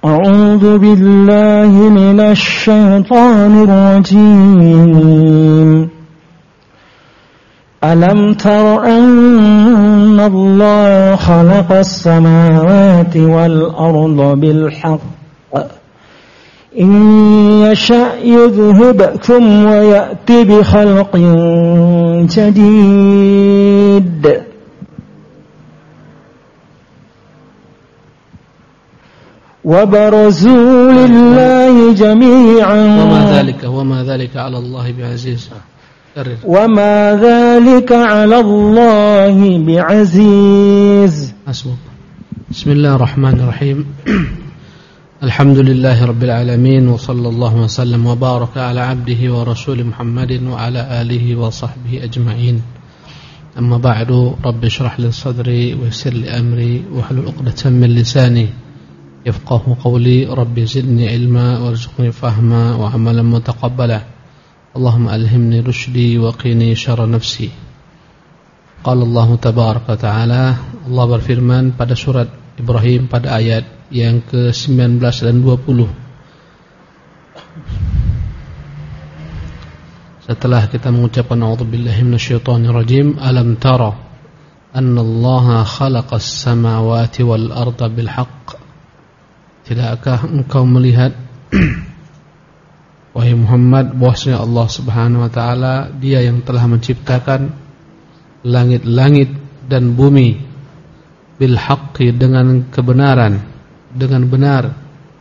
أعوذ بالله من الشيطان الرجيم ألم تر أن الله خلق السماوات والأرض بالحق إن يشأ يذهبكم ويأتي بخلق جديد وبرزوا لله جميعا وما ذلك على الله بعزيز وما ذلك على الله بعزيز. بسم الله الرحمن الرحيم. الحمد لله رب العالمين وصلى الله وسلم وبارك على عبده ورسول محمد وعلى آله وصحبه أجمعين. أما بعد رب اشرح لي صدري ويسر لي أمري واحلل عقدة من لساني يفقه قولي. رب زدني علما وارزقني فهما وعملا متقبلا. اللهم ألهمني رشدي وقيني شر نفسي. Qala Allah tabaraka ta'ala, Allah berfirman pada surat Ibrahim pada ayat yang ke-19 dan 20. Setelah kita mengucapkan a'udzubillahi minasyaitonir rajim, alam tara annallaha khalaqas samawati wal arda bil haqq. Tidakkah engkau melihat wahai Muhammad bahwasanya Allah Subhanahu wa taala Dia yang telah menciptakan langit-langit dan bumi bil haqqi dengan kebenaran, dengan benar.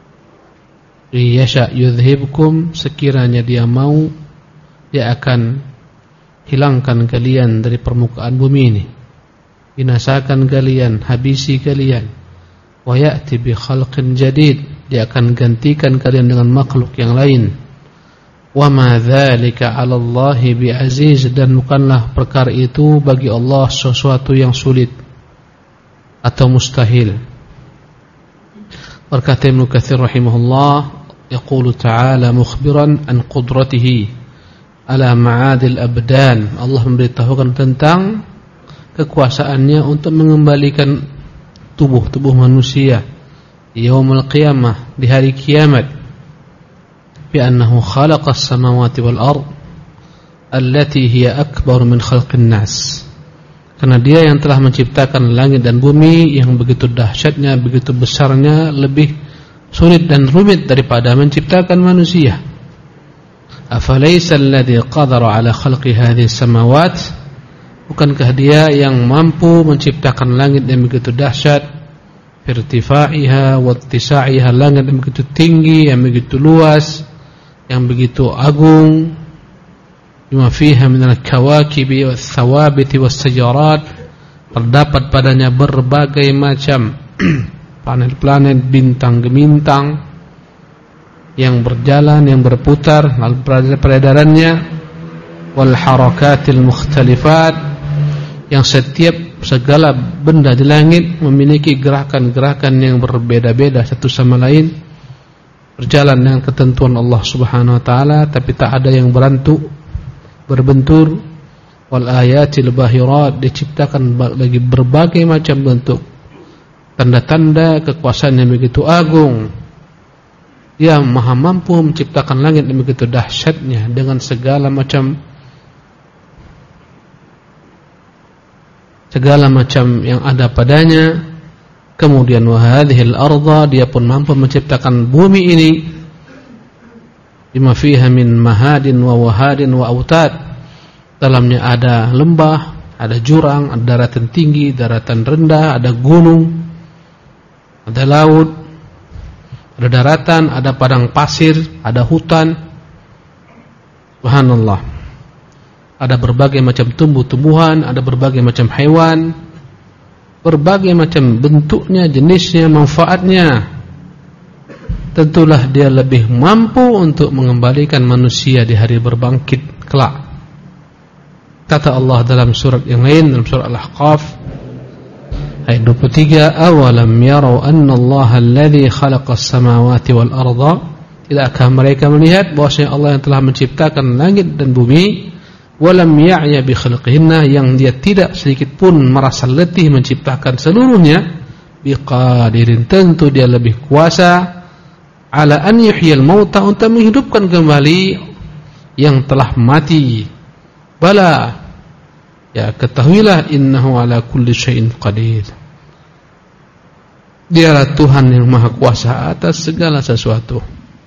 Yasha yudhibkum, sekiranya Dia mau Dia akan hilangkan kalian dari permukaan bumi ini, binasakan kalian, habisi kalian. Wa ya'ti bi khalqin jadid, Dia akan gantikan kalian dengan makhluk yang lain. Wa ma dzalika 'ala Allahi bi'aziz, dan bukanlah perkara itu bagi Allah sesuatu yang sulit atau mustahil. Berkata Ibnu Katsir rahimahullah, yaqulu ta'ala mukhbiran an qudratihi ala ma'adil abdan. Allah memberitahukan tentang kekuasaannya untuk mengembalikan tubuh manusia yaumul qiyamah, di hari kiamat. Bi annahu khalaqas samawati wal ard allati hiya akbar min khalqin nas. Karena Dia yang telah menciptakan langit dan bumi yang begitu dahsyatnya, begitu besarnya, lebih sulit dan rumit daripada menciptakan manusia. Afalaysa alladhi qadara ala khalqi hadhihi samawat, bukankah Dia yang mampu menciptakan langit yang begitu dahsyat, irtifaiha wa ittisa'iha, langit yang begitu tinggi, yang begitu luas, yang begitu agung, bima fiha minal kawakibi wath-thawabiti was-sajarat, terdapat padanya berbagai macam planet-planet, bintang-bintang yang berjalan, yang berputar, lalu peredarannya, wal harakatil mukhtalifat, yang setiap segala benda di langit memiliki gerakan-gerakan yang berbeda-beda satu sama lain, berjalan dengan ketentuan Allah Subhanahu wa taala, tapi tak ada yang berbentur. Wal ayatil bahirat, diciptakan bagi berbagai macam bentuk tanda-tanda kekuasaan yang begitu agung. Dia maha mampu menciptakan langit yang begitu dahsyatnya dengan segala macam yang ada padanya. Kemudian wa hadhil arda, Dia pun mampu menciptakan bumi ini bima fiha min mahadin wa wahadin wa autad. Dalamnya ada lembah, ada jurang, ada daratan tinggi, daratan rendah, ada gunung, ada laut, ada daratan, ada padang pasir, ada hutan. Subhanallah. Ada berbagai macam tumbuh-tumbuhan, ada berbagai macam hewan, berbagai macam bentuknya, jenisnya, manfaatnya. Tentulah Dia lebih mampu untuk mengembalikan manusia di hari berbangkit kelak. Kata Allah dalam surat yang lain, dalam surat Al-Ahqaf ayat 23, awalam yarau anna Allah alladhi khalaqas samawati wal arda, tidakkah mereka melihat bahwasanya Allah yang telah menciptakan langit dan bumi, walam ya'ya bi khalqihinna, yang Dia tidak sedikit pun merasa letih menciptakan seluruhnya, biqadirin, tentu Dia lebih kuasa ala an yuhyil mauta, untuk menghidupkan kembali yang telah mati. Bala, ya ketahuilah, innahu ala kulli syai'in qadir. Dialah Tuhan yang maha kuasa atas segala sesuatu.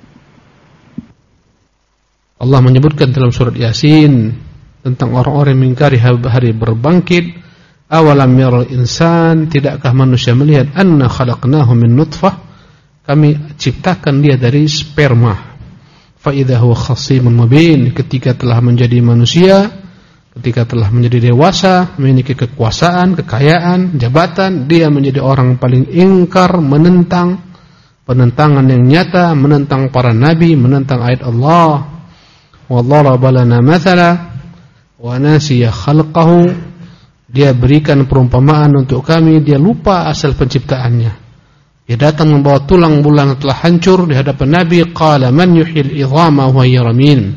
Allah menyebutkan dalam surat Yasin tentang orang-orang yang mengingkari hari berbangkit. Awalam yaral insan, tidakkah manusia melihat, anna khalaqnahu min nutfah, kami ciptakan dia dari sperma. Fa idza huwa khasimun mubin, ketika telah menjadi manusia, ketika telah menjadi dewasa, memiliki kekuasaan, kekayaan, jabatan, dia menjadi orang paling ingkar, menentang, penentangan yang nyata, menentang para nabi, menentang ayat Allah. Wa dharaba lana mathala wa nasiya khalqahu, dia berikan perumpamaan untuk kami, dia lupa asal penciptaannya. Dia datang membawa tulang belulang telah hancur di hadapan Nabi. Qala man yuhyil idhama wa hiya ramim,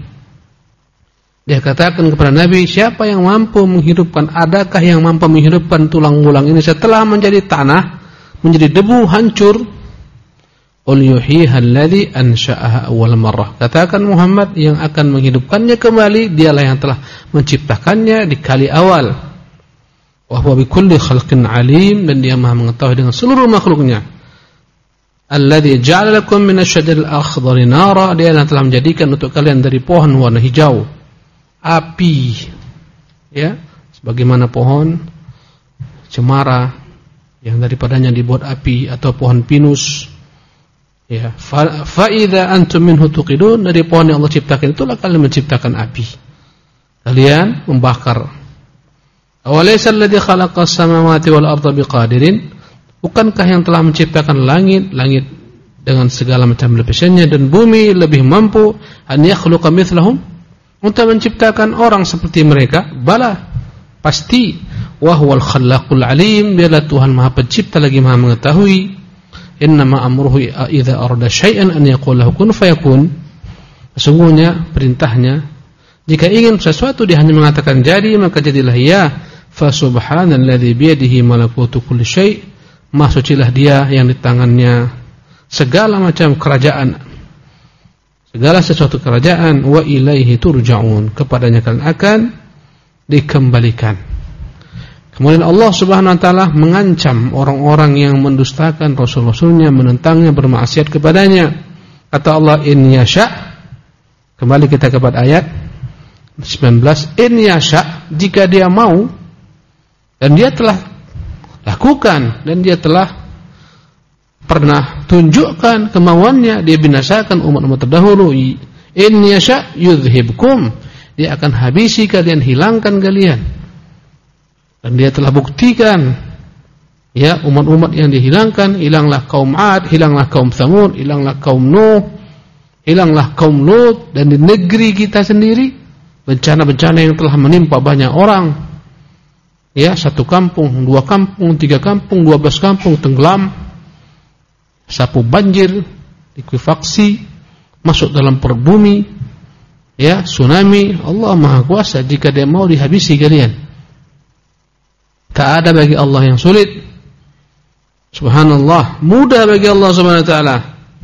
dia katakan kepada Nabi, siapa yang mampu menghidupkan, adakah yang mampu menghidupkan tulang belulang ini setelah menjadi tanah, menjadi debu, hancur? Qul yuhyiha alladhi ansha'aha awwal marrah, katakan Muhammad, yang akan menghidupkannya kembali dialah yang telah menciptakannya di kali awal. Wa huwa bikulli khalqin alim, dan dia maha mengetahui dengan seluruh makhluknya. Alladhi ja'ala lakum minasy-syajaril akhdari nara, dia yang telah menjadikan untuk kalian dari pohon warna hijau api, ya, sebagaimana pohon cemara yang daripadanya dibuat api, atau pohon pinus, ya. Fa idza antum minhu tuqidun, dari pohon yang Allah ciptakan itulah kalian menciptakan api, kalian membakar. Awalaysa alladhi khalaqas samawati wal arda biqadirin, bukankah yang telah menciptakan langit dengan segala macam lapisannya, dan bumi lebih mampu an yakhluqa mithlahum, untuk menciptakan orang seperti mereka? Bala, pasti. Wa huwal khallaqul alim, dialah Tuhan maha pencipta lagi maha mengetahui. Innama amruhu idza arada syai'an an yaqula kun fayakun, sesungguhnya perintahnya, jika ingin sesuatu dia hanya mengatakan jadi, maka jadilah ya. Fa subhanalladzi biyadihi malakutu kulli syai', maha sucilah dia yang di tangannya segala macam kerajaan, segala sesuatu kerajaan. Wa ilaihi turja'un, kepadanya kalian akan dikembalikan. Kemudian Allah Subhanahu wa taala mengancam orang-orang yang mendustakan rasul-rasulnya, menentangnya, bermaksiat kepadanya. Kata Allah, in yasha, kembali kita kepada ayat 19, in yasha, jika dia mau, dan dia telah lakukan, dan dia telah pernah tunjukkan kemauannya, dia binasakan umat-umat terdahulu. In yasha yudhibkum, dia akan habisi kalian, hilangkan kalian. Dan dia telah buktikan, ya, umat-umat yang dihilangkan, hilanglah kaum Ad, hilanglah kaum Tsamud, hilanglah kaum Nuh, hilanglah kaum Lut. Dan di negeri kita sendiri, bencana-bencana yang telah menimpa banyak orang, ya, 1 kampung, 2 kampung, 3 kampung, 12 kampung tenggelam, sapu banjir, likuifaksi, masuk dalam perut bumi, ya, tsunami. Allah maha kuasa, jika dia mau dihabisi kalian. Tak ada bagi Allah yang sulit. Subhanallah, mudah bagi Allah Subhanahu wa taala.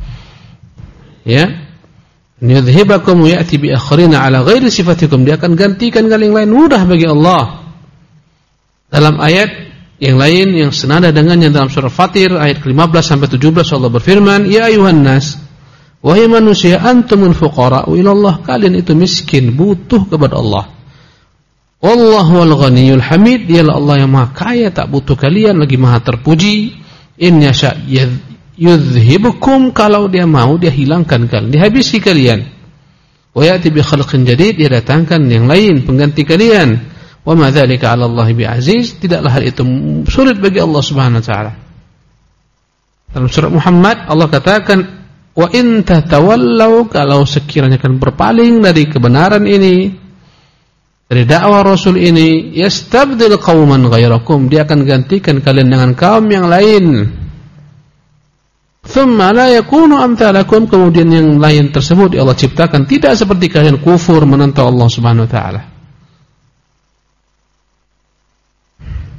Ya. Yudhibakum wa ya'ti bi akharina ala ghairi sifatikum, dia akan gantikan kalian lain, mudah bagi Allah. Dalam ayat yang lain yang senada dengannya dalam surah Fatir ayat 15 sampai 17 Allah berfirman, ya ayuhan nas, wahai manusia, antumul fuqara ila Allah, kalian itu miskin, butuh kepada Allah. Wallahu al-ghaniyul hamid, dialah Allah yang maha kaya, tak butuh kalian, lagi maha terpuji. In yasha yudhhibukum, kalau dia mau dia hilangkan kalian, dihabisi kalian. Wa ya'ti bi khalqin jadid, dia datangkan yang lain pengganti kalian. Wa ma dzalika 'ala Allah bi'aziz, tidaklah hal itu sulit bagi Allah Subhanahu wa taala. Dalam surat Muhammad Allah katakan, wa in tatawallaw, kalau sekiranya kalian berpaling dari kebenaran ini, dari dakwah Rasul ini, yastabdil qauman ghairakum, dia akan gantikan kalian dengan kaum yang lain. Thumma la yakunu amthalakum, kemudian yang lain tersebut Allah ciptakan tidak seperti kalian, kufur, menentang Allah Subhanahu wa taala.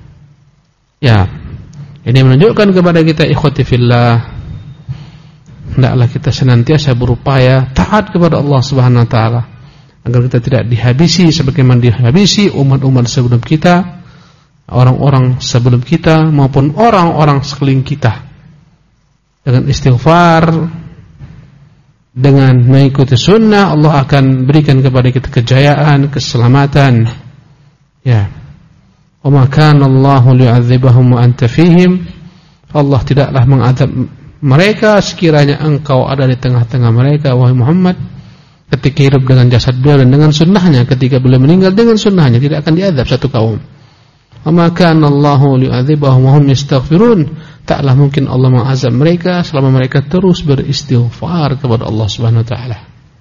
Ya, ini menunjukkan kepada kita, ikhwati fillah, hendaklah kita senantiasa berupaya taat kepada Allah Subhanahu wa taala agar kita tidak dihabisi sebagaimana dihabisi umat-umat sebelum kita, orang-orang sebelum kita maupun orang-orang sekeliling kita. Dengan istighfar, dengan mengikuti sunnah, Allah akan berikan kepada kita kejayaan, keselamatan. Ya. Wa ma kana Allahu li'adzibahum wa anta fihim. Allah tidaklah mengazab mereka sekiranya engkau ada di tengah-tengah mereka, wahai Muhammad, ketika hidup dengan jasad beliau dan dengan sunnahnya, ketika beliau meninggal dengan sunnahnya, tidak akan diazab satu kaum. Wa ma kana Allahu li'adzibahum wa hum yastaghfirun. Taklah mungkin Allah mengazab mereka selama mereka terus beristighfar kepada Allah Subhanahu wa taala.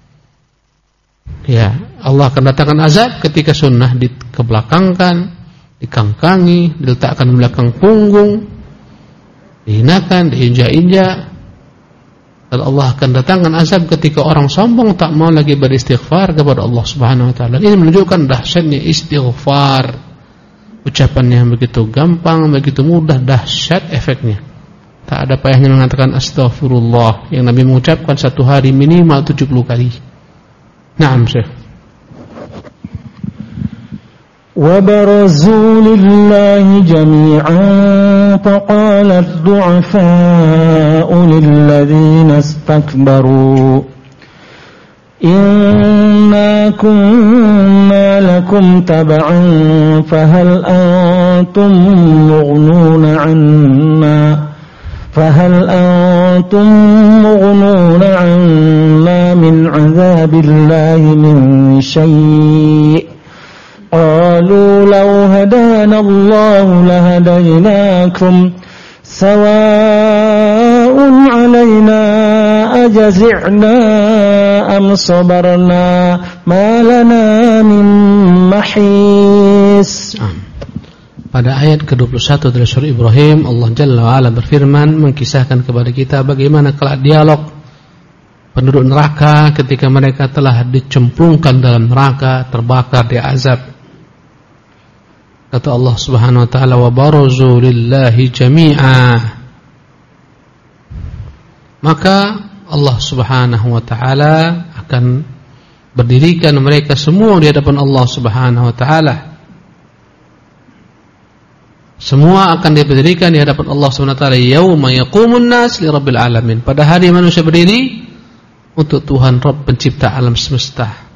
Ya, Allah akan datangkan azab ketika sunnah dikebelakangkan, dikangkangi, diletakkan di belakang punggung, dihinakan, diinjak-injak. Dan Allah akan datangkan azab ketika orang sombong tak mau lagi beristighfar kepada Allah Subhanahu wa taala. Ini menunjukkan dahsyatnya istighfar. Ucapan yang begitu gampang, begitu mudah, dahsyat efeknya. Tak ada payahnya mengatakan astaghfirullah yang Nabi mengucapkan satu hari minimal 70 kali. Naam, Syekh. وَبَرَزُوا لِلَّهِ جَمِيعًا فَقَالَ الضُّعَفَاءُ لِلَّذِينَ اسْتَكْبَرُوا إِنَّا كُنَّا لَكُمْ تَبَعًا فَهَلْ أَنْتُمْ مُغْنُونَ عَنَّا مِنْ عَذَابِ اللَّهِ مِنْ شَيْءٍ قَالُوا لَوْ هَدَانَا اللَّهُ لَهَدَيْنَاكُمْ سَوَاءٌ عَلَيْنَا أَجَزِعْنَا أَمْ صَبَرْنَا مَا لَنَا مِنْ مَحِيصٍ. Pada ayat ke-21 dari surah Ibrahim, Allah Jalla wa'ala berfirman mengkisahkan kepada kita bagaimana kelak dialog penduduk neraka ketika mereka telah dicemplungkan dalam neraka, terbakar, diazab. Kata Allah Subhanahu wa taala, wa barazu lillahi jami'a. Maka Allah Subhanahu wa taala akan berdirikan mereka semua di hadapan Allah Subhanahu wa taala. Semua akan diberdirikan di hadapan Allah Subhanahu wa taala yauma yaqumun nas li rabbil alamin. Pada hari manusia berdiri untuk Tuhan Rabb pencipta alam semesta.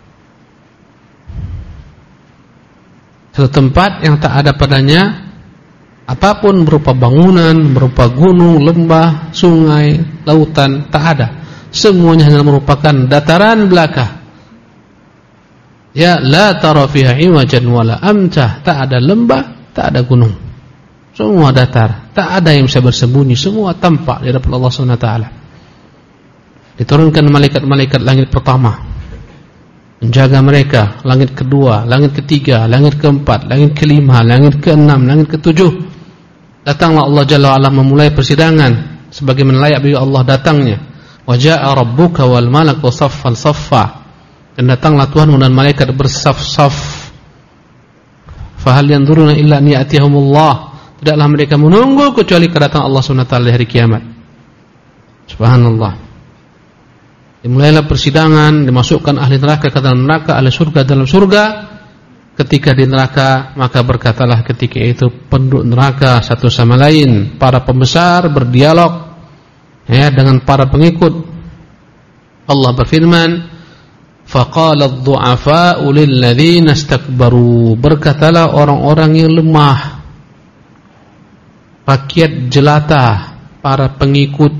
Satu tempat yang tak ada padanya apapun berupa bangunan, berupa gunung, lembah, sungai, lautan, tak ada. Semuanya hanya merupakan dataran belaka. Ya, la tara fiha iwajan wala amtah. Tak ada lembah, tak ada gunung. Semua datar, tak ada yang bisa bersembunyi, semua tampak di hadapan Allah Subhanahu wa taala. Diturunkan malaikat-malaikat langit pertama menjaga mereka, langit kedua, langit ketiga, langit keempat, langit kelima, langit keenam, langit ketujuh. Datanglah Allah Jalla wa'ala memulai persidangan sebagaimana layak bagi Allah datangnya. Wa jaa'a rabbuka wal malaku saffan saffa. Dan datanglah Tuhan dan malaikat bersaf-saf. Fa hal yanzuruna illa an ya'tiyahumullah. Tidaklah mereka menunggu kecuali kedatangan Allah Subhanahu wa taala di hari kiamat. Subhanallah. Dimulailah persidangan, dimasukkan ahli neraka ke dalam neraka, ahli surga dalam surga. Ketika di neraka, maka berkatalah ketika itu penduduk neraka satu sama lain, para pembesar berdialog ya dengan para pengikut. Allah berfirman, faqala adh-dhu'afa'u lil-ladzina istakbaru. Berkatalah orang-orang yang lemah, rakyat jelata, para pengikut.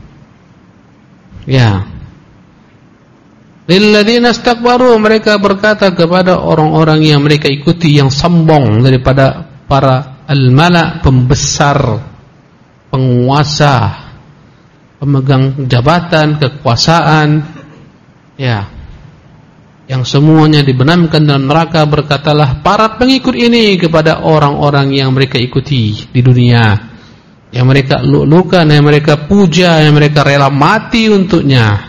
Ya. Lilladzina istakbaru, mereka berkata kepada orang-orang yang mereka ikuti yang sombong daripada para al-mala, pembesar, penguasa, pemegang jabatan, kekuasaan, ya, yang semuanya dibenamkan dalam neraka. Berkatalah para pengikut ini kepada orang-orang yang mereka ikuti di dunia, yang mereka lulukan, yang mereka puja, yang mereka rela mati untuknya.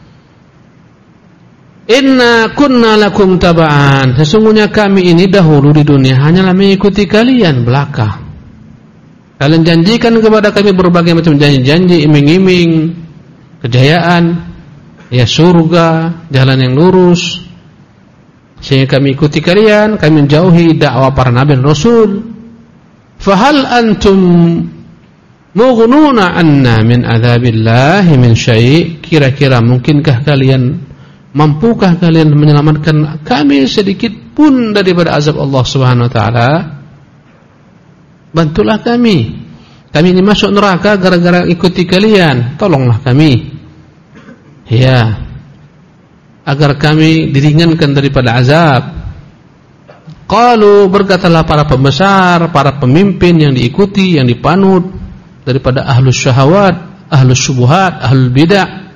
Inna kunna lakum taba'an. Sesungguhnya kami ini dahulu di dunia hanyalah mengikuti kalian belaka. Kalian janjikan kepada kami berbagai macam janji-janji, iming-iming, kejayaan, ya surga, jalan yang lurus. Sehingga kami ikuti kalian, kami menjauhi dakwah para nabi dan rasul. Fahal antum mughnuna anna min adzabillahi min syai'? Kira-kira mungkinkah kalian, mampukah kalian menyelamatkan kami sedikit pun daripada azab Allah Subhanahu wa taala? Bantulah kami. Kami ini masuk neraka gara-gara ikuti kalian. Tolonglah kami. Ya. Agar kami diringankan daripada azab. Qalu, berkatalah para pembesar, para pemimpin yang diikuti, yang dipanut daripada ahlus syahawat, ahlus syubuhat, ahlul bidah,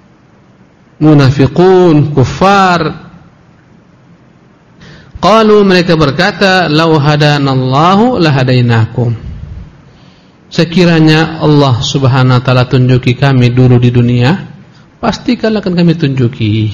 munafiqun, kuffar. Qalu, mereka berkata, "Lau hadanallahu lahadainakum." Sekiranya Allah Subhanahu wa taala tunjuki kami dulu di dunia, pastikan akan kami tunjuki.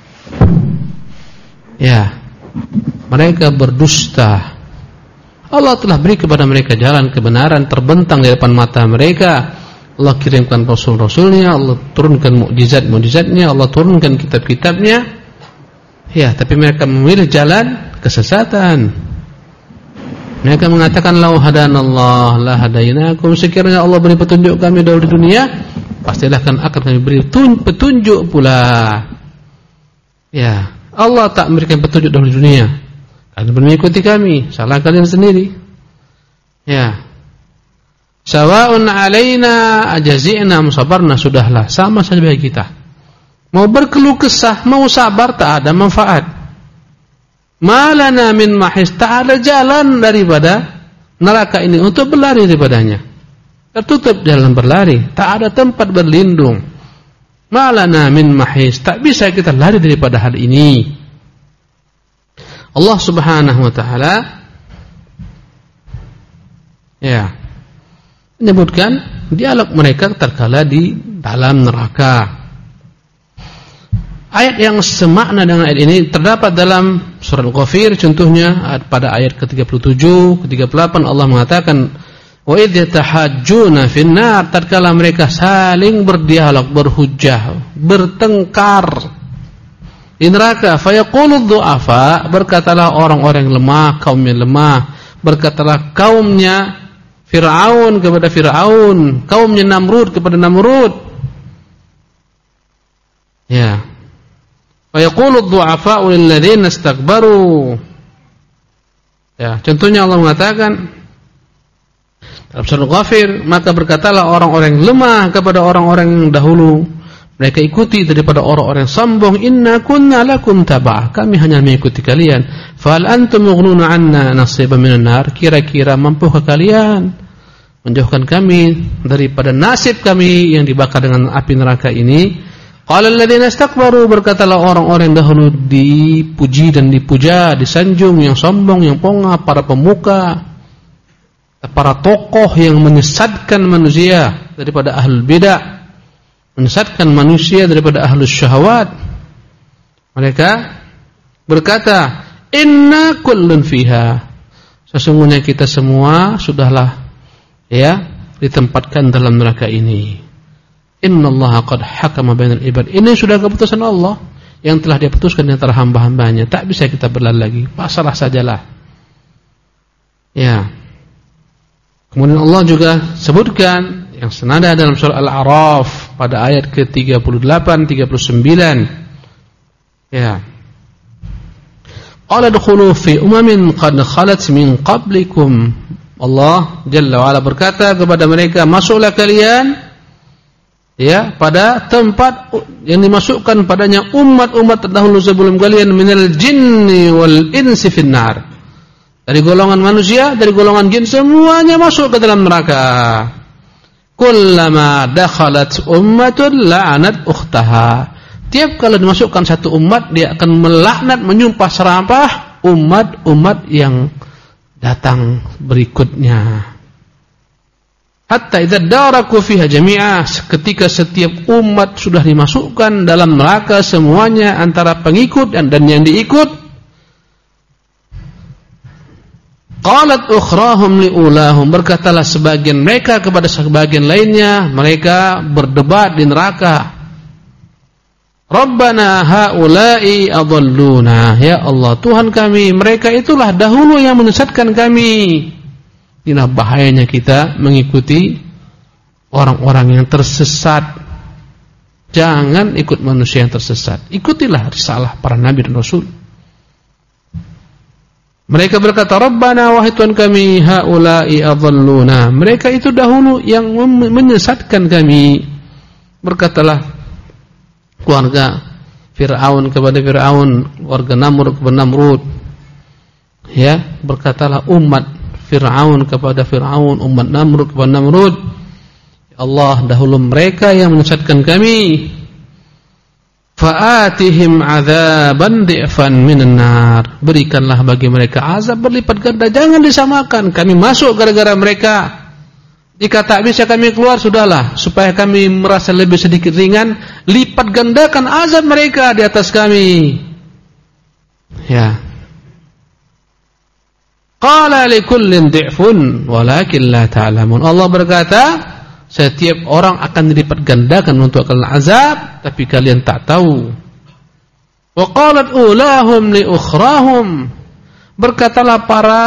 Ya. Mereka berdusta. Allah telah beri kepada mereka jalan kebenaran terbentang di depan mata mereka. Allah kirimkan rasul-rasulnya, Allah turunkan mukjizat-mukjizatnya, Allah turunkan kitab-kitabnya. Ya, tapi mereka memilih jalan kesesatan. Mereka mengatakan, "Lau hadanallah la hadainakum." Sekiranya Allah beri petunjuk kami dahulu di dunia, pastilah akan kami beri petunjuk pula. Ya, Allah tak memberikan petunjuk dahulu di dunia. Kalian mengikuti kami, salah kalian sendiri. Ya. Sawa'un 'alaina ajazi'na sabarna, sudahlah, sama saja bagi kita. Mau berkeluh kesah, mau sabar, tak ada manfaat. Malana min mahis, tak ada jalan daripada neraka ini untuk berlari daripadanya. Tertutup jalan berlari, tak ada tempat berlindung. Malana min mahis, tak bisa kita lari daripada hal ini. Allah Subhanahu wa taala ya menyebutkan dialog mereka tatkala di dalam neraka. Ayat yang semakna dengan ayat ini terdapat dalam surah Al-Ghafir, contohnya pada ayat ke-37, ke-38 Allah mengatakan, "Wa idh yatahajjuna fin-nar", tatkala mereka saling berdialog, berhujjah, bertengkar di neraka. Fayaqulu dhu'afa, berkatalah orang-orang lemah, kaum yang lemah, berkatalah kaumnya Fir'aun kepada Fir'aun, kaumnya Namrud kepada Namrud. Ya. Fayaqulu dhu'afa'u lil ladzina istakbaru. Ya, contohnya Allah mengatakan dalam surah Ghafir, maka berkatalah orang-orang yang lemah kepada orang-orang yang dahulu, mereka ikuti daripada orang-orang sombong, "Inna kunna lakum taba'ah", kami hanya mengikuti kalian. "Fahal antum mughnuna 'anna nasiban minan nar", kira-kira mampukah kalian menjauhkan kami daripada nasib kami yang dibakar dengan api neraka ini? Qala alladziina istakbaru, berkatalah orang-orang dahulu dipuji dan dipuja, disanjung, yang sombong, yang pongah, para pemuka, para tokoh yang menyesatkan manusia daripada ahlul bidah, menyesatkan manusia daripada ahlus syahwat. Mereka berkata, "Inna kullun fiha", sesungguhnya kita semua sudahlah ya ditempatkan dalam neraka ini. Innallaha qad hakama bainal ibad, ini sudah keputusan Allah yang telah Dia putuskan di antara hamba-hambanya, tak bisa kita berlari lagi, pasrah sajalah. Ya. Kemudian Allah juga sebutkan yang senada dalam surah Al-A'raf pada ayat ke-38, 39. Ya. Qala dukhulu fi umamin qad khalat min qablikum. Allah Jalla wa Ala berkata kepada mereka, masuklah kalian ya pada tempat yang dimasukkan padanya umat-umat terdahulu sebelum kalian, minal jinni wal insi finnar, dari golongan manusia, dari golongan jin, semuanya masuk ke dalam neraka. Kullama dakhalat ummatun la'anat ukhtaha, tiap kali dimasukkan satu umat, dia akan melaknat, menyumpah serapah umat-umat yang datang berikutnya. Hatta idza daraku fiha jami'a, ketika setiap umat sudah dimasukkan dalam neraka semuanya, antara pengikut dan yang diikut. Qalat ukhrahum liulahum, berkatalah sebagian mereka kepada sebagian lainnya, mereka berdebat di neraka. Rabbana haula'i adalluna, ya Allah Tuhan kami, mereka itulah dahulu yang menyesatkan kami. Inilah bahayanya kita mengikuti orang-orang yang tersesat. Jangan ikut manusia yang tersesat. Ikutilah risalah para nabi dan rasul. Mereka berkata, Rabbana wahai Tuhan kami, haula'i adalluna, mereka itu dahulu yang menyesatkan kami. Berkatalah keluarga Fir'aun kepada Fir'aun, keluarga Namrud kepada Namrud. Ya, berkatalah umat Fir'aun kepada Fir'aun, umat Namrud kepada Namrud, ya Allah, dahulu mereka yang menyesatkan kami. Fa'atihim azaban di'fan minan nar, berikanlah bagi mereka azab berlipat ganda, jangan disamakan. Kami masuk gara-gara mereka, jika tak bisa kami keluar, sudahlah, supaya kami merasa lebih sedikit ringan, lipat gandakan azab mereka di atas kami. Ya. Qala likullin di'fun walakin la ta'lamun, Allah berkata, setiap orang akan dilipat gandakan untuk kalian azab, tapi kalian tak tahu. Wa qalat ulahum li ukhrahum, berkatalah para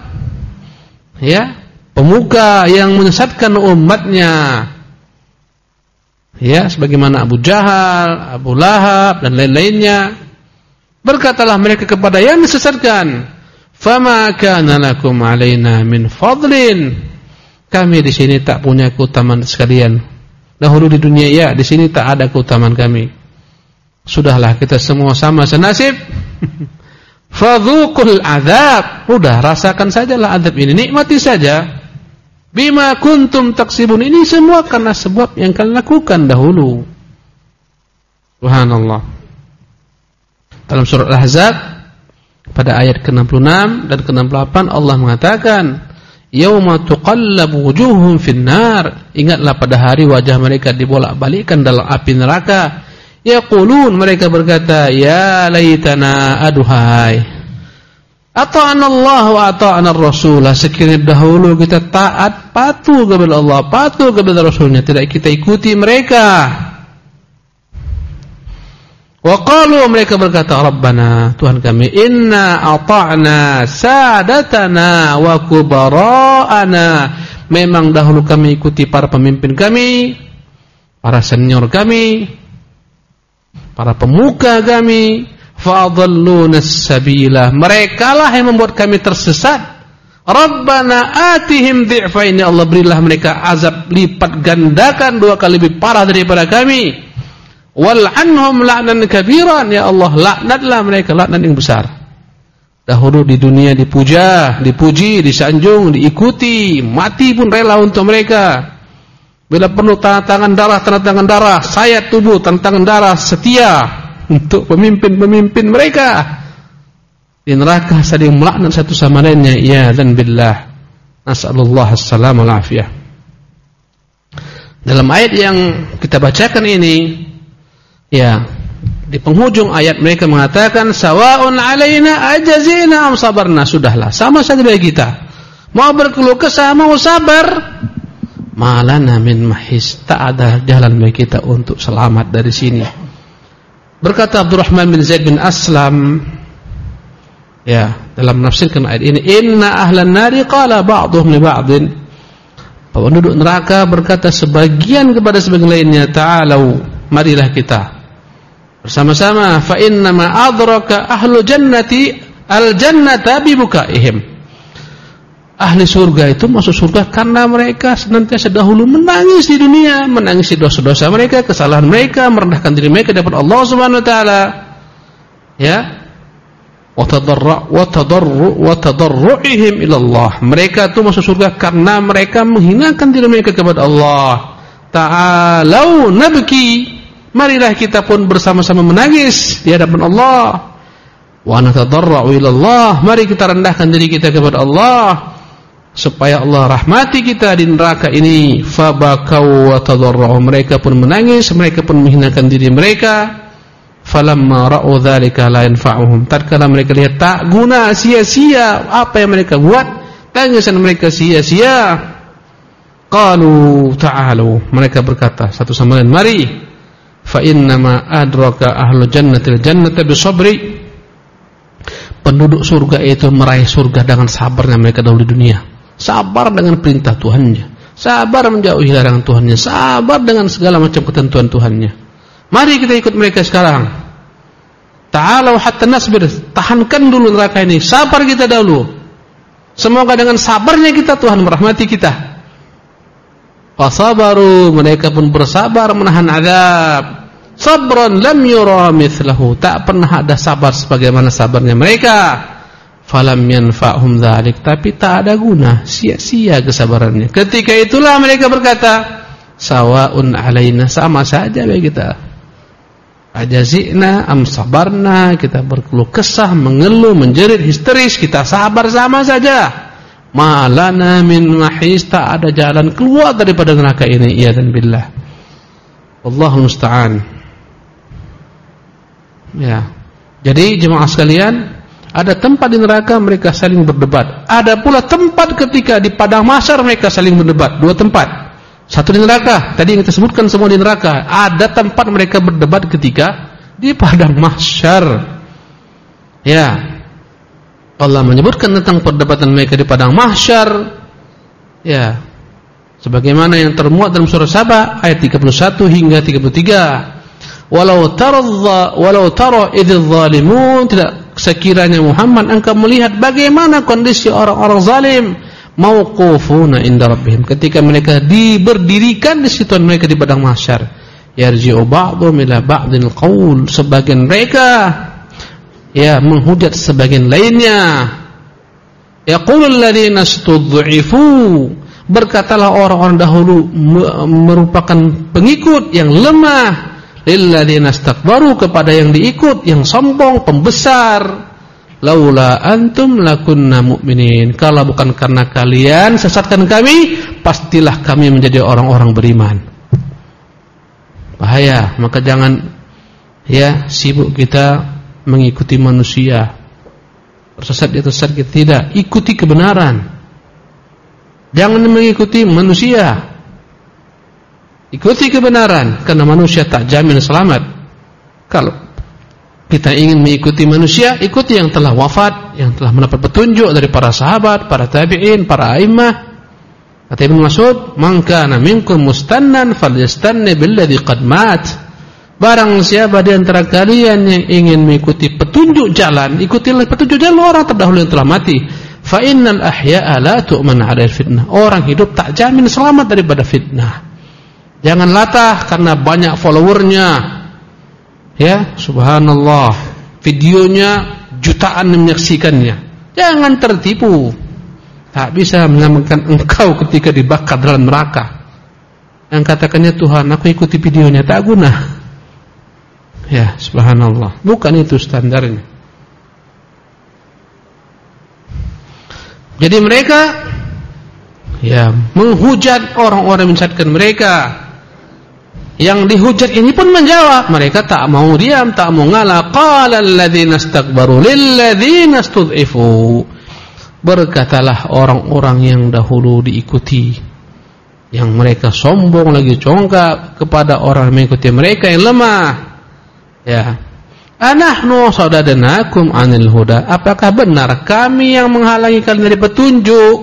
pemuka yang menyesatkan umatnya, sebagaimana Abu Jahal, Abu Lahab dan lain-lainnya, berkatalah mereka kepada yang disesatkan, fama kana lakum alaina min fadlin, kami di sini tak punya keutamaan sekalian. Dahulu di dunia di sini tak ada keutamaan kami. Sudahlah, kita semua sama senasib. Fadzuqul azab, udah rasakan sajalah azab ini, nikmati saja. Bima kuntum taksibun, ini semua karena sebab yang kalian lakukan dahulu. Subhanallah. Dalam surat Al-Ahzab pada ayat ke-66 dan ke-68 Allah mengatakan, yauma tuqallabu wujuhum finnar, ingatlah pada hari wajah mereka dibolak-balikkan dalam api neraka. Yaqulun, mereka berkata, ya laitana, aduhai, ata'ana Allah wa ata'ana Rasul, sekiranya dahulu kita taat, patuh kepada Allah, patuh kepada Rasulnya, tidak kita ikuti mereka. Wa qalu, mereka berkata, Rabbana, Tuhan kami, inna ata'na sadatana wa kubara'ana, memang dahulu kami ikuti para pemimpin kami, para senior kami, para pemuka kami, fa'adalluna as-sabila, merekalah yang membuat kami tersesat. Rabbana atihim dhi'fain, ya Allah berilah mereka azab lipat gandakan, 2 kali lebih parah daripada kami. Wal'anhum la'nan kabiran, ya Allah laknatlah mereka laknat yang besar. Dahulu di dunia dipuja, dipuji, disanjung, diikuti, mati pun rela untuk mereka. Bila perlu tanda tangan darah, sayat tubuh tanda tangan darah, setia untuk pemimpin-pemimpin mereka. Di neraka saling melaknat satu sama lainnya, ya dan billah. Nas'alullah as-salam wal afiyah. Dalam ayat yang kita bacakan ini, di penghujung ayat mereka mengatakan, sawa'un alaina ajazina am sabarna, sudahlah, sama saja bagi kita, mau berkeluh kesah mau sabar, malana min mahis, tak ada jalan bagi kita untuk selamat dari sini. Berkata Abdurrahman bin Zaid bin Aslam, dalam menafsirkan ayat ini, inna ahlan nari qala ba'dhum li ba'din, penduduk neraka berkata sebagian kepada sebagian lainnya, ta'alau, marilah kita bersama-sama, fa inna ma adraka ahlu jannati al-jannata bi bukaihim, ahli surga itu masuk surga karena mereka senantiasa dahulu menangis di dunia, menangis dosa-dosa mereka, kesalahan mereka, merendahkan diri mereka di hadapan Allah Subhanahu wa taala. Wa tadarru'ihim ila Allah, mereka itu masuk surga karena mereka menghinakan diri mereka kepada Allah. Ta'alau nabki, marilah kita pun bersama-sama menangis di hadapan Allah. Wa natadarra'u ila Allah, mari kita rendahkan diri kita kepada Allah supaya Allah rahmati kita di neraka ini. Fabakau wa tadarra'u, mereka pun menangis, mereka pun menghinakan diri mereka. Falamma ra'u dzalika la yanfa'uhum, tatkala mereka lihat tak guna, sia-sia apa yang mereka buat, tangisan mereka sia-sia. Qalu ta'alu, mereka berkata satu sama lain, mari, fa innama adraka ahlul jannatil jannata bisabri. Penduduk surga itu meraih surga dengan sabarnya mereka dahulu di dunia. Sabar dengan perintah Tuhannya, sabar menjauhi larangan Tuhannya, sabar dengan segala macam ketentuan Tuhannya. Mari kita ikut mereka sekarang. Ta'alu hatta nasbir, tahankan dulu neraka ini, sabar kita dahulu. Semoga dengan sabarnya kita Tuhan merahmati kita. Fasabaru, mereka pun bersabar menahan azab. Sabran lam yura mithlahu, tak pernah ada sabar sebagaimana sabarnya mereka. Falam yanfa'hum dzalik, tapi tak ada guna, sia-sia kesabarannya. Ketika itulah mereka berkata, sawaun alaina, sama saja bagi kita. Ajazina am sabarna, kita berkeluh kesah, mengeluh, menjerit, histeris, kita sabar sama saja. Malana min mahis, tak ada jalan keluar daripada neraka ini, iyadzan billah. Wallahu musta'an. Ya. Jadi jemaah sekalian, ada tempat di neraka mereka saling berdebat. Ada pula tempat ketika di padang mahsyar mereka saling berdebat. Dua tempat. Satu di neraka, tadi yang kita sebutkan semua di neraka. Ada tempat mereka berdebat ketika di padang mahsyar. Ya. Allah menyebutkan tentang perdebatan mereka di padang mahsyar. Ya. Sebagaimana yang termuat dalam surah Saba ayat 31 hingga 33. Walau tara idzal zalimun, tidak sekiranya Muhammad engkau melihat bagaimana kondisi orang-orang zalim, mauqufuna inda rabbihim, ketika mereka diberdirikan di situ mereka di padang mahsyar. Yarji'u ba'dhum ila ba'dil qaul, sebagian mereka ya menghujat sebagian lainnya. Yaqulul ladzina istud'ifu, berkatalah orang-orang dahulu merupakan pengikut yang lemah, lilladzina istakbaru, kepada yang diikut yang sombong, pembesar. Laula antum lakunna mu'minin, kalau bukan karena kalian sesatkan kami, pastilah kami menjadi orang-orang beriman. Bahaya, maka jangan ya sibuk kita mengikuti manusia. Tersesat dia tersesat, kita tidak, ikuti kebenaran. Jangan mengikuti manusia. Ikuti kebenaran, karena manusia tak jamin selamat. Kalau kita ingin mengikuti manusia, ikuti yang telah wafat, yang telah mendapat petunjuk dari para sahabat, para tabi'in, para a'immah. Kata Ibnu Mas'ud, "Man kana minkum mustannan falyastanni billadzi qad mat." Barang siapa di antara kalian yang ingin mengikuti petunjuk jalan, ikutilah petunjuk jalan orang terdahulu yang telah mati. Fa innal ahya'a la tu'man 'ala fitnah. Orang hidup tak jamin selamat daripada fitnah. Jangan latah karena banyak followernya. Ya, subhanallah, videonya jutaan yang menyaksikannya. Jangan tertipu. Tak bisa menyelamatkan engkau ketika dibakar dalam neraka. Yang katakannya Tuhan, aku ikuti videonya, tak guna. Ya, subhanallah, bukan itu standarnya. Jadi mereka ya menghujat orang-orang yang menyesatkan mereka. Yang dihujat ini pun menjawab, mereka tak mau diam, tak mau ngalah. Qala alladzina istakbaru lilladzina istud'ifu, berkatalah orang-orang yang dahulu diikuti, yang mereka sombong lagi congkak kepada orang yang mengikuti mereka yang lemah. Ya, anahnu sadadnakum anil huda, apakah benar kami yang menghalangi kalian dari petunjuk?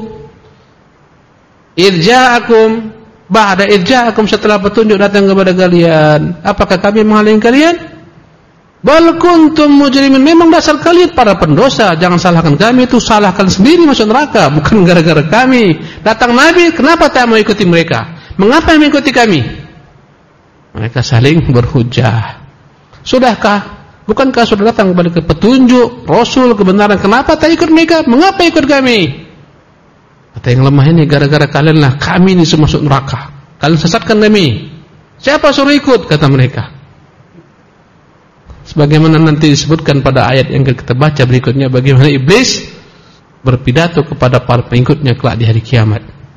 Irja'akum, ba'da irja'akum, setelah petunjuk datang kepada kalian, apakah kami menghalangi kalian? Bal kuntum mujrimin, memang dasar kalian para pendosa. Jangan salahkan kami, itu salahkan sendiri masuk neraka, bukan gara-gara kami. Datang Nabi, kenapa tak mau ikuti mereka? Mengapa mengikuti kami? Mereka saling berhujah. Sudahkah? Bukankah sudah datang kepada petunjuk Rasul kebenaran? Kenapa tak ikut mereka? Mengapa ikut kami? Kata yang lemah ini, gara-gara kalianlah kami ini masuk neraka. Kalian sesatkan kami. Siapa suruh ikut? Kata mereka. Sebagaimana nanti disebutkan pada ayat yang kita baca berikutnya, bagaimana iblis berpidato kepada para pengikutnya kelak di hari kiamat.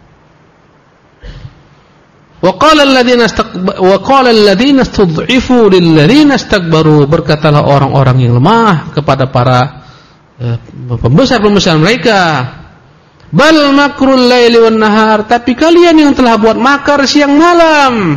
Wa qala alladhina istud'ifu lilladhina istakbaru, berkatalah orang-orang yang lemah kepada para pembesar-pembesar mereka, Bal makrul laili wan nahar, tapi kalian yang telah buat makar siang malam.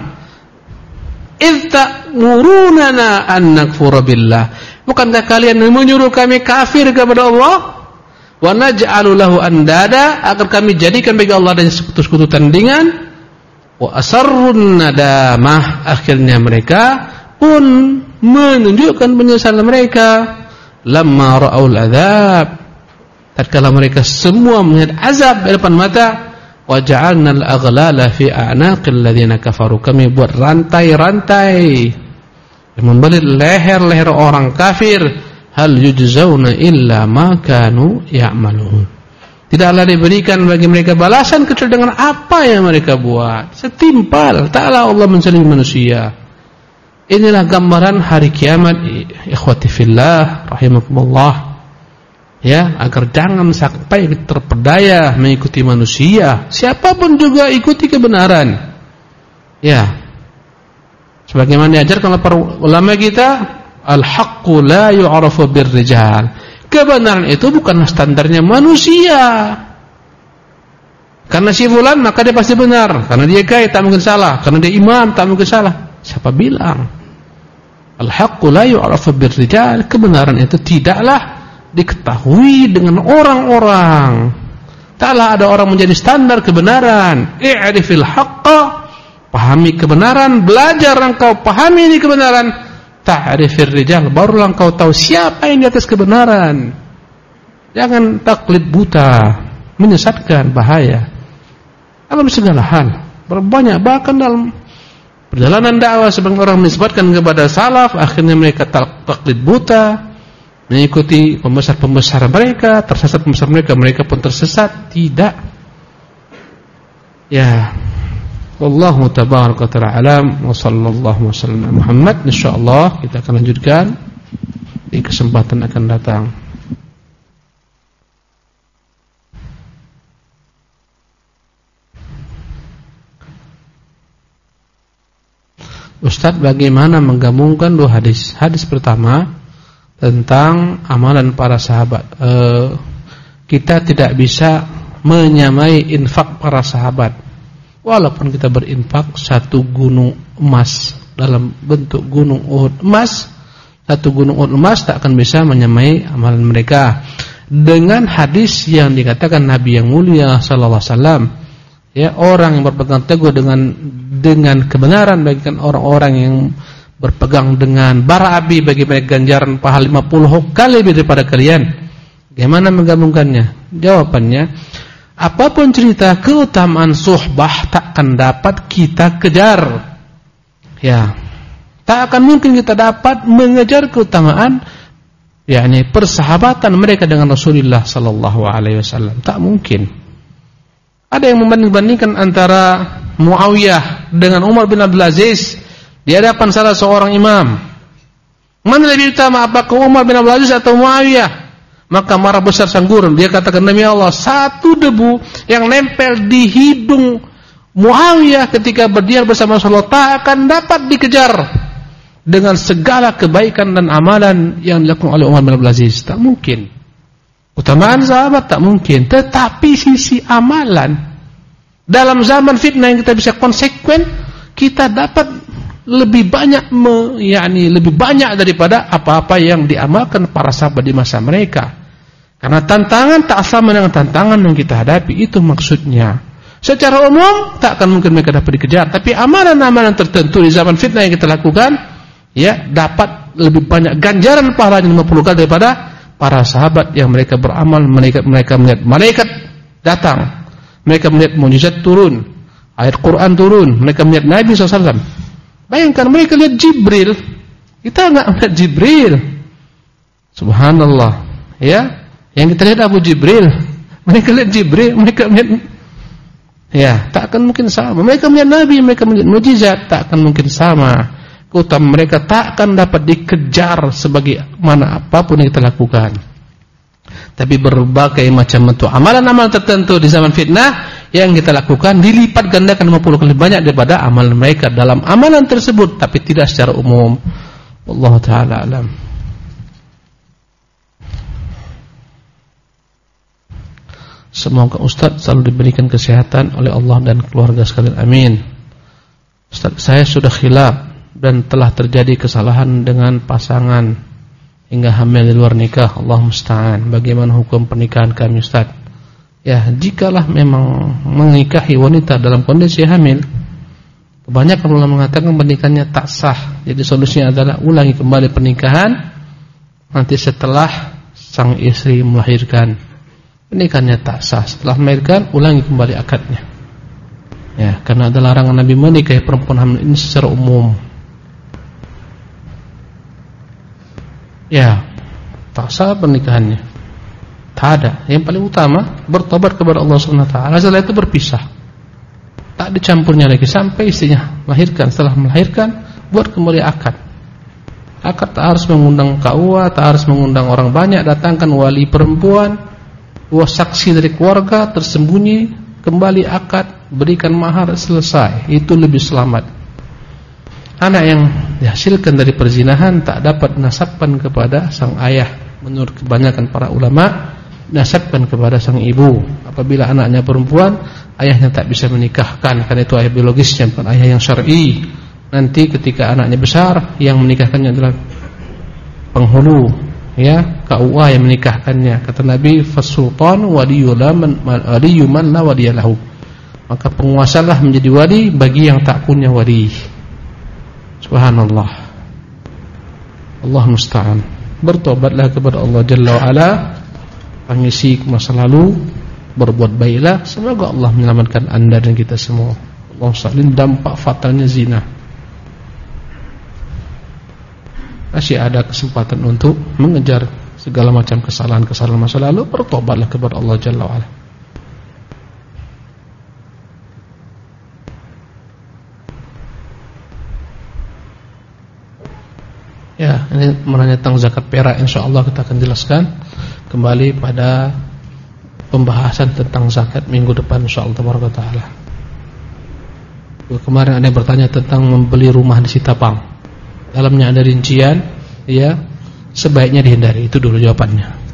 Idz ta'murunana an nakfura billah. Bukankah kalian menyuruh kami kafir kepada Allah? Wa naj'alu lahu andada, agar kami jadikan bagi Allah dan sekutu-sekutu tandingan. Wa asarrun nadamah, akhirnya mereka pun menunjukkan penyesalan mereka. Lamma ra'aul adzab, tatkala mereka semua melihat azab di depan mata. Wa ja'alna al-aghlala fi a'naqil ladzina kafaru, kami buat rantai-rantai yang membelit leher-leher orang kafir. Hal yujzauna illa ma kanu ya'malun, tidaklah diberikan bagi mereka balasan kecuali dengan apa yang mereka buat. Setimpal ta'ala Allah mencelimi manusia. Inilah gambaran hari kiamat, ikhwati fillah rahimakumullah, ya, agar jangan sampai terpedaya mengikuti manusia. Siapapun juga ikuti kebenaran, ya, sebagaimana diajarkan oleh para ulama kita, al-haqqu la yu'rafu birrijal, kebenaran itu bukanlah standarnya manusia. Karena si fulan maka dia pasti benar, karena dia kiai tak mungkin salah, karena dia imam tak mungkin salah. Siapa bilang? Al-haqqu la yu'rafu birrijal, kebenaran itu tidaklah diketahui dengan orang-orang. Taklah ada orang menjadi standar kebenaran. I'rifil haqqa, pahami kebenaran, belajar engkau pahami ini kebenaran. Ta'rifir rijal, barulah engkau tahu siapa yang di atas kebenaran. Jangan taklid buta, menyesatkan, bahaya. Dalam segala hal, berbanyak bahkan dalam perjalanan dakwah sebagian orang menisbatkan kepada salaf, akhirnya mereka taklid buta, mengikuti pembesar-pembesar mereka, tersesat pembesar mereka, mereka pun tersesat. Tidak. Ya, wallahu tabaraka wa ta'ala alam, wa sallallahu wasallam Muhammad. Insyaallah kita akan lanjutkan di kesempatan akan datang. Ustaz, bagaimana menggabungkan dua hadis? Hadis pertama tentang amalan para sahabat. Kita tidak bisa menyamai infak para sahabat. Walaupun kita berinfak satu gunung emas dalam bentuk gunung Uhud emas, satu gunung Uhud emas tak akan bisa menyamai amalan mereka. Dengan hadis yang dikatakan Nabi yang mulia sallallahu alaihi wasallam, ya, orang yang berpegang teguh dengan kebenaran bagikan orang-orang yang berpegang dengan bara api, bagi mereka ganjaran pahala 50 kali lebih daripada kalian. Bagaimana menggabungkannya? Jawabannya, apapun cerita keutamaan suhbah takkan dapat kita kejar. Ya, tak akan mungkin kita dapat mengejar keutamaan, yakni persahabatan mereka dengan Rasulullah sallallahu alaihi wasallam. Tak mungkin. Ada yang membanding-bandingkan antara Muawiyah dengan Umar bin Abdul Aziz di hadapan salah seorang imam. Mana lebih utama, apakah Umar bin Abdul Aziz atau Muawiyah? Maka marah besar sang guru. Dia katakan, demi Allah, satu debu yang nempel di hidung Muawiyah ketika berdiam bersama Rasulullah tak akan dapat dikejar dengan segala kebaikan dan amalan yang dilakukan oleh Umar bin Abdul Aziz. Tak mungkin. Utamaan sahabat tak mungkin. Tetapi sisi amalan, dalam zaman fitnah yang kita bisa konsekuen, kita dapat lebih banyak lebih banyak daripada apa-apa yang diamalkan para sahabat di masa mereka. Karena tantangan tak sama dengan tantangan yang kita hadapi, itu maksudnya. Secara umum tak akan mungkin mereka dapat dikejar, tapi amalan-amalan tertentu di zaman fitnah yang kita lakukan, ya, dapat lebih banyak ganjaran pahalanya 50 kali daripada para sahabat yang mereka beramal. Mereka melihat malaikat datang, mereka melihat mukjizat turun, ayat Quran turun, mereka melihat Nabi SAW. Bayangkan mereka lihat Jibril, kita enggak melihat Jibril. Subhanallah, ya. Yang kita lihat Abu Jibril, mereka lihat Jibril, mereka melihat, ya, tak akan mungkin sama. Mereka melihat Nabi, mereka melihat mukjizat, tak akan mungkin sama. Keutamaan mereka tak akan dapat dikejar sebagaimana apapun yang kita lakukan. Tapi berbagai macam bentuk amalan-amalan tertentu di zaman fitnah yang kita lakukan dilipat gandakan 50 kali banyak daripada amalan mereka dalam amalan tersebut, tapi tidak secara umum. Wallahu taala alam. Semoga Ustaz selalu diberikan kesehatan oleh Allah dan keluarga sekalian. Amin. Ustaz, saya sudah khilaf dan telah terjadi kesalahan dengan pasangan hingga hamil di luar nikah. Allah musta'an. Bagaimana hukum pernikahan kami, Ustaz? Ya, jikalah memang menikahi wanita dalam kondisi hamil, kebanyakan ulama mengatakan pernikahannya tak sah. Jadi solusinya adalah ulangi kembali pernikahan nanti setelah sang istri melahirkan. Pernikahannya tak sah. Setelah melahirkan, ulangi kembali akadnya. Ya, karena ada larangan Nabi menikahi perempuan hamil ini secara umum. Ya, tak sah pernikahannya. Tak ada. Yang paling utama bertobat kepada Allah Subhanahu wa taala. Setelah itu berpisah. Tak dicampurnya lagi sampai istrinya melahirkan. Setelah melahirkan, buat kembali akad. Akad tak harus mengundang KUA, tak harus mengundang orang banyak, datangkan wali perempuan, dua saksi dari keluarga, tersembunyi, kembali akad, berikan mahar, selesai. Itu lebih selamat. Anak yang dihasilkan dari perzinahan tak dapat nasabkan kepada sang ayah. Menurut kebanyakan para ulama, nasabkan kepada sang ibu. Apabila anaknya perempuan, ayahnya tak bisa menikahkan, karena itu ayah biologisnya, bukan ayah yang syar'i. Nanti ketika anaknya besar, yang menikahkannya adalah penghulu, ya, KUA yang menikahkannya. Kata Nabi, fasultan waliyuman la waliyalahu. Maka penguasalah menjadi wali bagi yang tak punya wali. Subhanallah. Allah musta'an. Bertobatlah kepada Allah Jalla wa Ala, mengisi masa lalu, berbuat baiklah. Semoga Allah menyelamatkan anda dan kita semua. Allah salim dampak fatalnya zina. Masih ada kesempatan untuk mengejar segala macam kesalahan-kesalahan masa lalu. Bertobatlah kepada Allah Jalla wa Ala. Ya, ini menanya tentang zakat perak. InsyaAllah kita akan jelaskan kembali pada pembahasan tentang zakat minggu depan InsyaAllah Ta'ala. Kemarin ada yang bertanya tentang membeli rumah di Sitapang. Dalamnya ada rincian, ya, sebaiknya dihindari. Itu dulu jawabannya.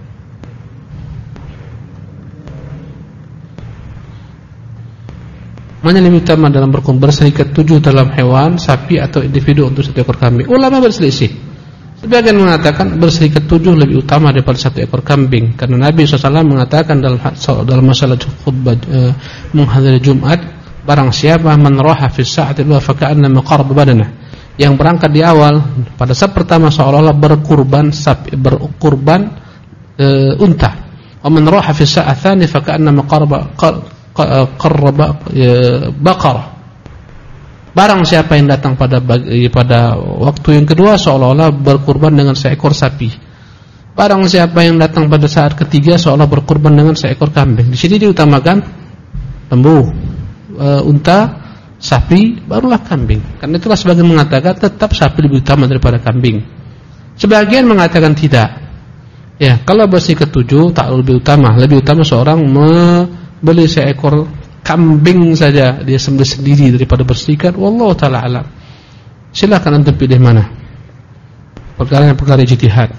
Mana lebih utama dalam berserikat tujuh dalam hewan, sapi atau individu untuk satu ekor kambing? Ulama berselisih. Sebagian mengatakan berserikat tujuh lebih utama daripada satu ekor kambing, karena Nabi SAW mengatakan dalam masalah khutbah menghadiri Jumat, barang siapa man raha fi sa'ati al-ula fa ka'annama qaraba badanah, yang berangkat di awal pada saat pertama seolah-olah berkurban sapi, berkurban unta. Wa man raha fi sa'ati tsani fa ka'annama qaraba baqarah. Barang siapa yang datang pada waktu yang kedua seolah-olah berkurban dengan seekor sapi. Barang siapa yang datang pada saat ketiga seolah berkurban dengan seekor kambing. Di sini diutamakan lembu, unta, sapi, barulah kambing. Karena itulah sebagian mengatakan tetap sapi lebih utama daripada kambing. Sebagian mengatakan tidak. Ya, kalau bersih ketujuh tak lebih utama. Lebih utama seorang membeli seekor kambing saja, dia sembelih sendiri daripada bersihkan. Wallahu ta'ala alam. Silakan antum pilih mana. Perkara ijtihad.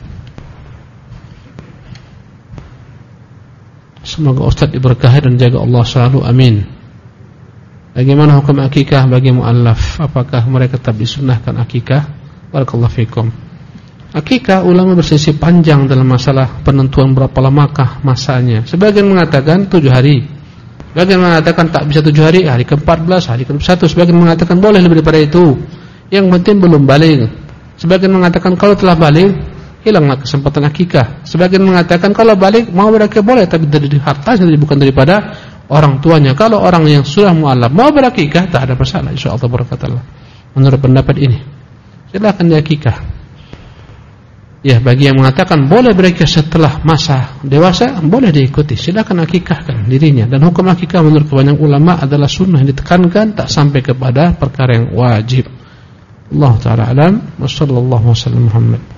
Semoga Ustaz diberkahi dan jaga Allah selalu. Amin. Bagaimana hukum akikah bagi mu'allaf? Apakah mereka tetap disunnahkan akikah? Barakallahu fikum. Akikah ulama berselisih panjang dalam masalah penentuan berapa lamakah masanya. Sebagian mengatakan 7 hari. Sebagian mengatakan tak bisa 7 hari, hari ke-14, hari ke-21. Sebagian mengatakan boleh lebih daripada itu. Yang penting belum balik. Sebagian mengatakan kalau telah balik, hilanglah kesempatan akikah. Sebagian mengatakan kalau balik mau berakikah boleh, tapi dari hartanya bukan daripada orang tuanya. Kalau orang yang sudah mu'allaf mau berakikah, tak ada masalah insyaallah barakatuh. Menurut pendapat ini, silakan diakikah. Ya, bagi yang mengatakan boleh berakikah setelah masa dewasa, boleh diikuti. Silakan akikahkan dirinya. Dan hukum akikah menurut kebanyakan ulama adalah sunnah yang ditekankan, tak sampai kepada perkara yang wajib. Allah Ta'ala alam. Wassallallahu wasallam Muhammad.